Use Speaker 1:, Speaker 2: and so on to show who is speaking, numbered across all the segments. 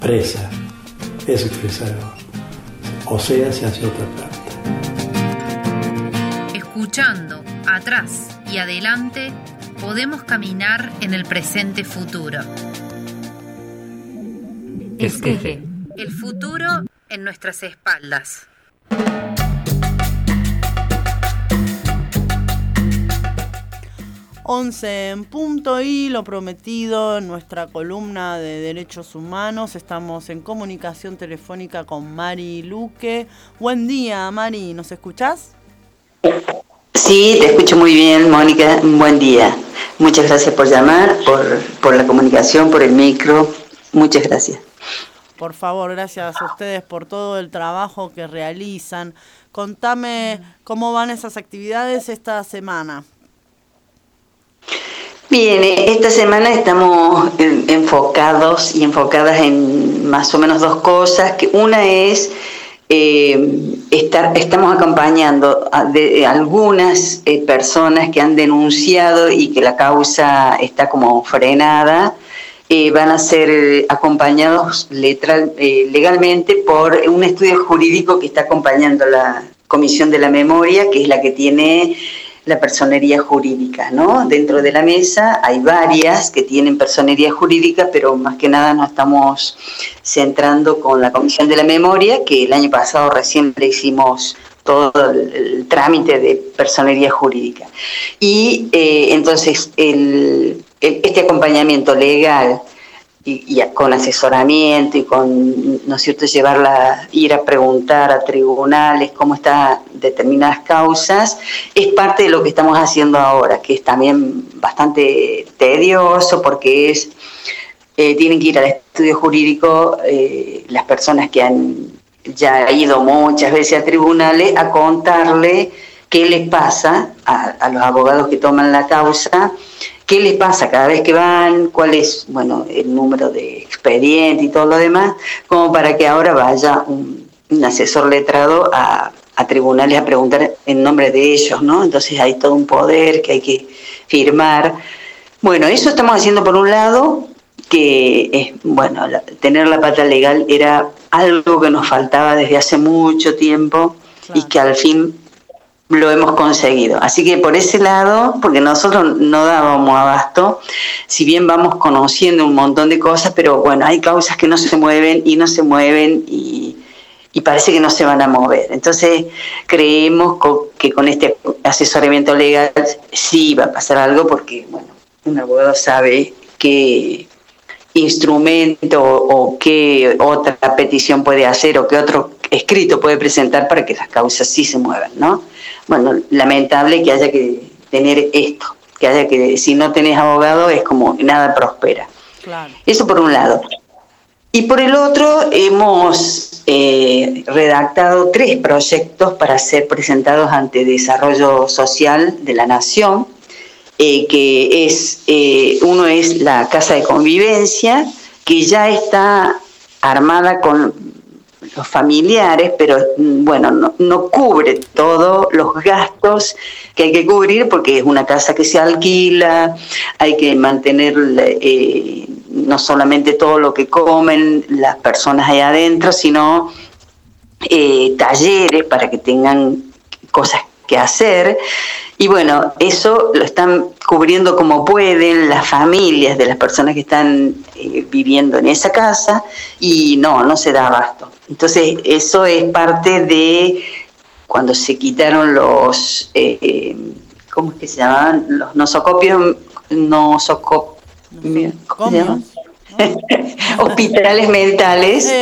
Speaker 1: presa, es expresado, o sea, se hace otra parte.
Speaker 2: Escuchando atrás y adelante, podemos caminar en el presente futuro. Esqueje. El futuro en nuestras espaldas.
Speaker 3: En punto y lo prometido en nuestra columna de Derechos Humanos. Estamos en comunicación telefónica con Mari Luque. Buen día, Mari, ¿nos escuchás?
Speaker 4: Sí, te escucho muy bien, Mónica. Buen día. Muchas gracias por llamar, por la comunicación, por el micro. Muchas gracias.
Speaker 3: Por favor, gracias a ustedes por todo el trabajo que realizan. Contame cómo van esas actividades esta semana.
Speaker 4: Bien, esta semana estamos enfocados y enfocadas en más o menos dos cosas. Que una es estamos acompañando a algunas personas que han denunciado y que la causa está como frenada. Van a ser acompañados legalmente por un estudio jurídico que está acompañando la Comisión de la Memoria, que es la que tiene la personería jurídica, ¿no? Dentro de la mesa hay varias que tienen personería jurídica, pero más que nada nos estamos centrando con la Comisión de la Memoria, que el año pasado recién le hicimos todo el trámite de personería jurídica. Y entonces este acompañamiento legal y con asesoramiento y con, ¿no es cierto?, ir a preguntar a tribunales cómo están determinadas causas, es parte de lo que estamos haciendo ahora, que es también bastante tedioso porque tienen que ir al estudio jurídico las personas que han ya ido muchas veces a tribunales a contarle qué les pasa a los abogados que toman la causa, qué les pasa cada vez que van, cuál es, bueno, el número de expediente y todo lo demás, como para que ahora vaya un asesor letrado a tribunales a preguntar en nombre de ellos, ¿no? Entonces hay todo un poder que hay que firmar. Bueno, eso estamos haciendo por un lado, que bueno, tener la pata legal era algo que nos faltaba desde hace mucho tiempo. Claro. Y que al fin lo hemos conseguido. Así que por ese lado, porque nosotros no dábamos abasto, si bien vamos conociendo un montón de cosas, pero bueno, hay causas que no se mueven y parece que no se van a mover. Entonces creemos que con este asesoramiento legal sí va a pasar algo, porque bueno, un abogado sabe qué instrumento o qué otra petición puede hacer o qué otro escrito puede presentar para que las causas sí se muevan, ¿no? Bueno, lamentable que haya que tener esto, si no tenés abogado es como nada prospera. Claro. Eso por un lado. Y por el otro hemos redactado 3 proyectos para ser presentados ante Desarrollo Social de la Nación, que es, uno es la Casa de Convivencia, que ya está armada con los familiares, pero bueno, no cubre todos los gastos que hay que cubrir, porque es una casa que se alquila, hay que mantener no solamente todo lo que comen las personas ahí adentro, sino talleres para que tengan cosas que hacer. Y bueno, eso lo están cubriendo como pueden las familias de las personas que están viviendo en esa casa, y no se da abasto. Entonces eso es parte de cuando se quitaron los, ¿cómo es que se llamaban? Los nosocopios, hospitales mentales,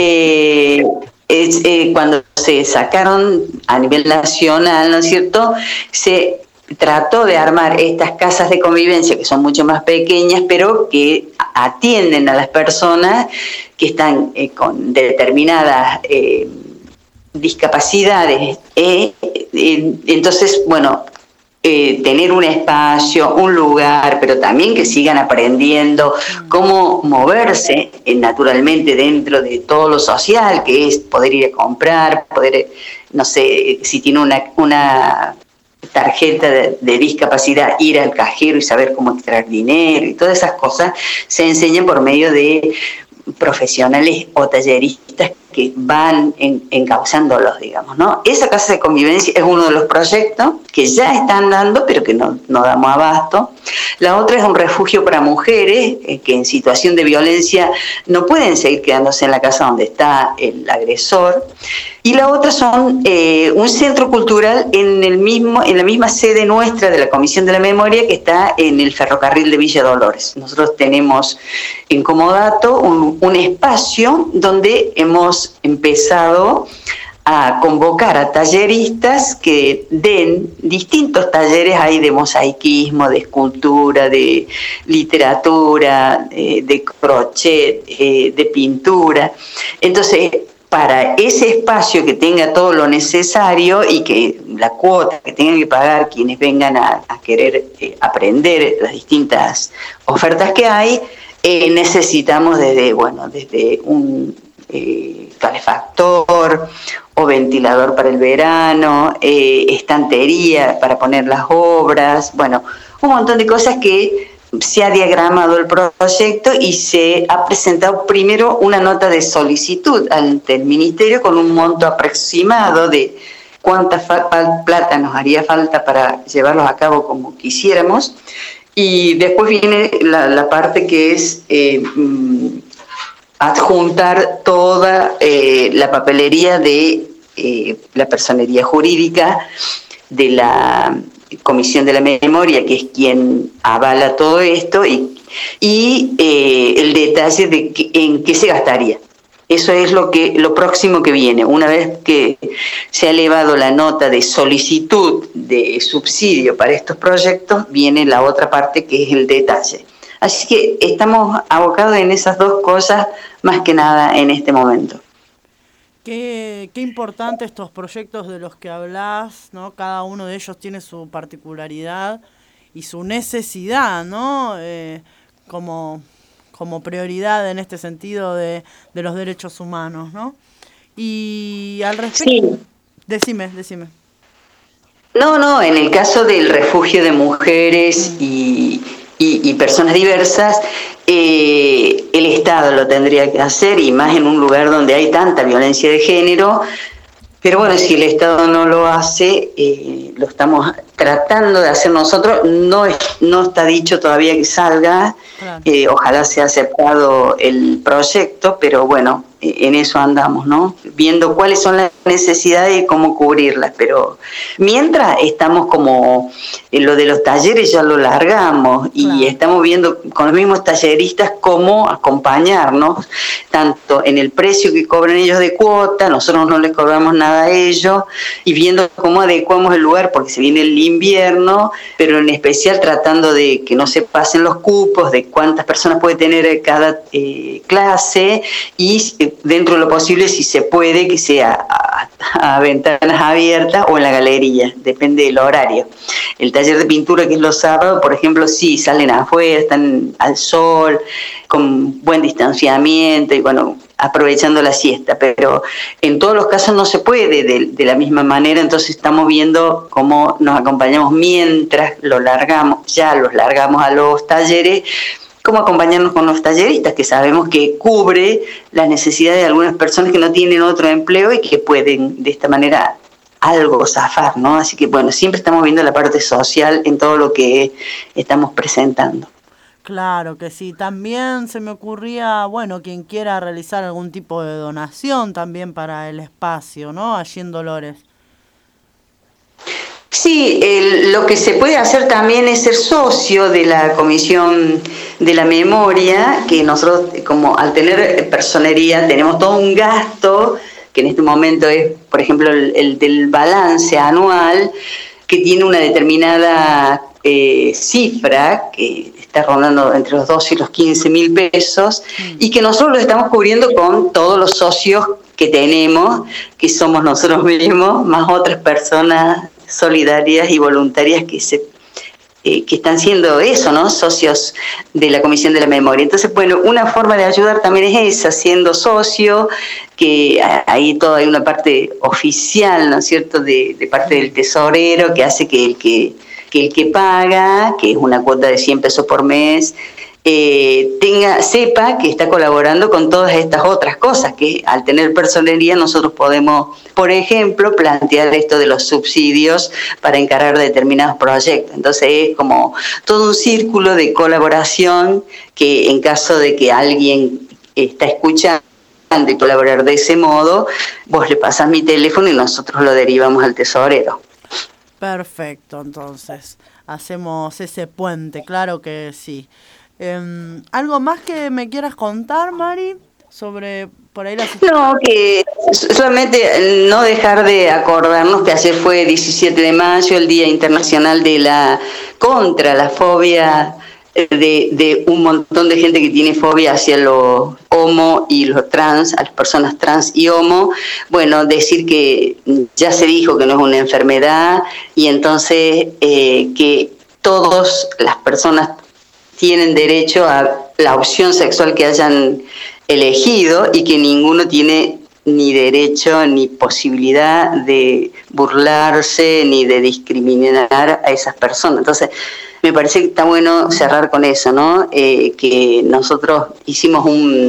Speaker 4: cuando se sacaron a nivel nacional, ¿no es cierto?, se trató de armar estas casas de convivencia que son mucho más pequeñas, pero que atienden a las personas que están con determinadas discapacidades. Entonces, bueno, tener un espacio, un lugar, pero también que sigan aprendiendo cómo moverse naturalmente dentro de todo lo social, que es poder ir a comprar, poder, no sé, si tiene una tarjeta de discapacidad, ir al cajero y saber cómo extraer dinero y todas esas cosas se enseñan por medio de profesionales o talleristas que van encauzándolos, digamos, ¿no? Esa casa de convivencia es uno de los proyectos que ya están dando, pero que no damos abasto. La otra es un refugio para mujeres que en situación de violencia no pueden seguir quedándose en la casa donde está el agresor. Y la otra son un centro cultural en la misma sede nuestra de la Comisión de la Memoria, que está en el ferrocarril de Villa Dolores. Nosotros tenemos en Comodato un espacio donde hemos empezado a convocar a talleristas que den distintos talleres, hay de mosaicismo, de escultura, de literatura, de crochet, de pintura. Entonces, para ese espacio que tenga todo lo necesario y que la cuota que tengan que pagar quienes vengan a querer aprender las distintas ofertas que hay, necesitamos desde un calefactor o ventilador para el verano, estantería para poner las obras, bueno, un montón de cosas que se ha diagramado el proyecto y se ha presentado primero una nota de solicitud ante el Ministerio con un monto aproximado de cuánta plata nos haría falta para llevarlos a cabo como quisiéramos, y después viene la parte que es adjuntar toda la papelería de la personería jurídica de la Comisión de la Memoria, que es quien avala todo esto, y el detalle de en qué se gastaría. Eso es lo próximo que viene. Una vez que se ha elevado la nota de solicitud de subsidio para estos proyectos, viene la otra parte que es el detalle. Así que estamos abocados en esas dos cosas más que nada en este momento.
Speaker 3: Qué importante estos proyectos de los que hablás, ¿no? Cada uno de ellos tiene su particularidad y su necesidad, ¿no? Como prioridad en este sentido de los derechos humanos, ¿no? Y al respecto... Sí. Decime.
Speaker 4: No, en el caso del refugio de mujeres y personas diversas, el Estado lo tendría que hacer, y más en un lugar donde hay tanta violencia de género. Pero bueno, si el Estado no lo hace, lo estamos tratando de hacer nosotros. No está dicho todavía que salga, claro. Ojalá sea aceptado el proyecto, pero bueno, en eso andamos, ¿no? Viendo cuáles son las necesidades y cómo cubrirlas. Pero mientras estamos como lo de los talleres ya lo largamos, claro. Y estamos viendo con los mismos talleristas cómo acompañarnos, tanto en el precio que cobran ellos de cuota, nosotros no les cobramos nada a ellos, y viendo cómo adecuamos el lugar, porque se viene el invierno, pero en especial tratando de que no se pasen los cupos, de cuántas personas puede tener cada clase, y dentro de lo posible, si se puede, que sea a ventanas abiertas o en la galería, depende del horario. El taller de pintura, que es los sábados, por ejemplo, sí, salen afuera, están al sol, con buen distanciamiento y bueno, aprovechando la siesta, pero en todos los casos no se puede de la misma manera, entonces estamos viendo cómo nos acompañamos mientras los largamos a los talleres, cómo acompañarnos con los talleristas, que sabemos que cubre las necesidades de algunas personas que no tienen otro empleo y que pueden de esta manera algo zafar, ¿no? Así que bueno, siempre estamos viendo la parte social en todo lo que estamos presentando.
Speaker 3: Claro que sí. También se me ocurría, bueno, quien quiera realizar algún tipo de donación también para el espacio, ¿no? Allí en Dolores.
Speaker 4: Sí, lo que se puede hacer también es ser socio de la Comisión de la Memoria, que nosotros, como al tener personería, tenemos todo un gasto, que en este momento es, por ejemplo, el del balance anual, que tiene una determinada cifra, que está rondando entre los 12 y los 15.000 pesos, y que nosotros lo estamos cubriendo con todos los socios que tenemos, que somos nosotros mismos, más otras personas solidarias y voluntarias que están siendo eso, ¿no? Socios de la Comisión de la Memoria. Entonces, bueno, una forma de ayudar también es esa, siendo socio, que ahí todo hay una parte oficial, ¿no es cierto?, de parte del tesorero, que hace que el que paga, que es una cuota de 100 pesos por mes, sepa que está colaborando con todas estas otras cosas, que al tener personería nosotros podemos, por ejemplo, plantear esto de los subsidios para encarar determinados proyectos. Entonces es como todo un círculo de colaboración que en caso de que alguien está escuchando y colaborar de ese modo, vos le pasás mi teléfono y nosotros lo derivamos al tesorero.
Speaker 3: Perfecto, entonces hacemos ese puente, claro que sí. ¿Algo más que me quieras contar, Mari, sobre por ahí la...
Speaker 4: No, que solamente no dejar de acordarnos que ayer fue 17 de mayo, el Día Internacional contra la fobia de un montón de gente que tiene fobia hacia los homo y los trans, a las personas trans y homo. Bueno, decir que ya se dijo que no es una enfermedad y entonces que todas las personas tienen derecho a la opción sexual que hayan elegido y que ninguno tiene ni derecho ni posibilidad de burlarse ni de discriminar a esas personas. Entonces, me parece que está bueno cerrar con eso, ¿no? Que nosotros hicimos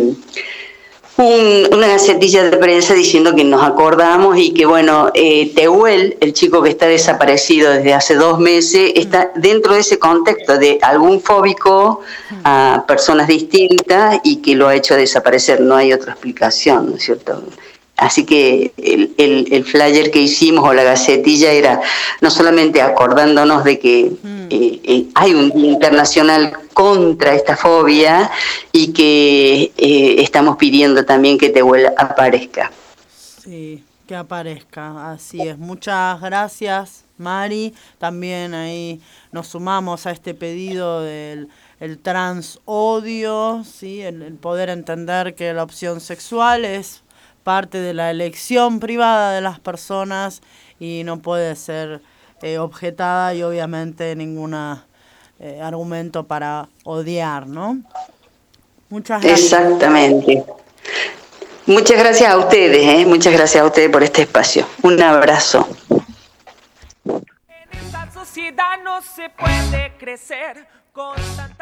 Speaker 4: una gacetilla de prensa diciendo que nos acordamos y que, bueno, Tehuel, el chico que está desaparecido desde hace 2 meses, está dentro de ese contexto de algún fóbico a personas distintas y que lo ha hecho desaparecer. No hay otra explicación, ¿no es cierto? Así que el flyer que hicimos o la gacetilla era no solamente acordándonos de que hay un día internacional contra esta fobia y que estamos pidiendo también que Tehuel aparezca.
Speaker 3: Sí, que aparezca, así es. Muchas gracias, Mari. También ahí nos sumamos a este pedido del trans odio, ¿sí? El poder entender que la opción sexual es parte de la elección privada de las personas y no puede ser objetada y obviamente ningún argumento para odiar, ¿no? Muchas gracias.
Speaker 4: Exactamente. Muchas gracias a ustedes, muchas gracias a ustedes por este espacio. Un abrazo.
Speaker 5: En esta sociedad no se puede crecer con tanta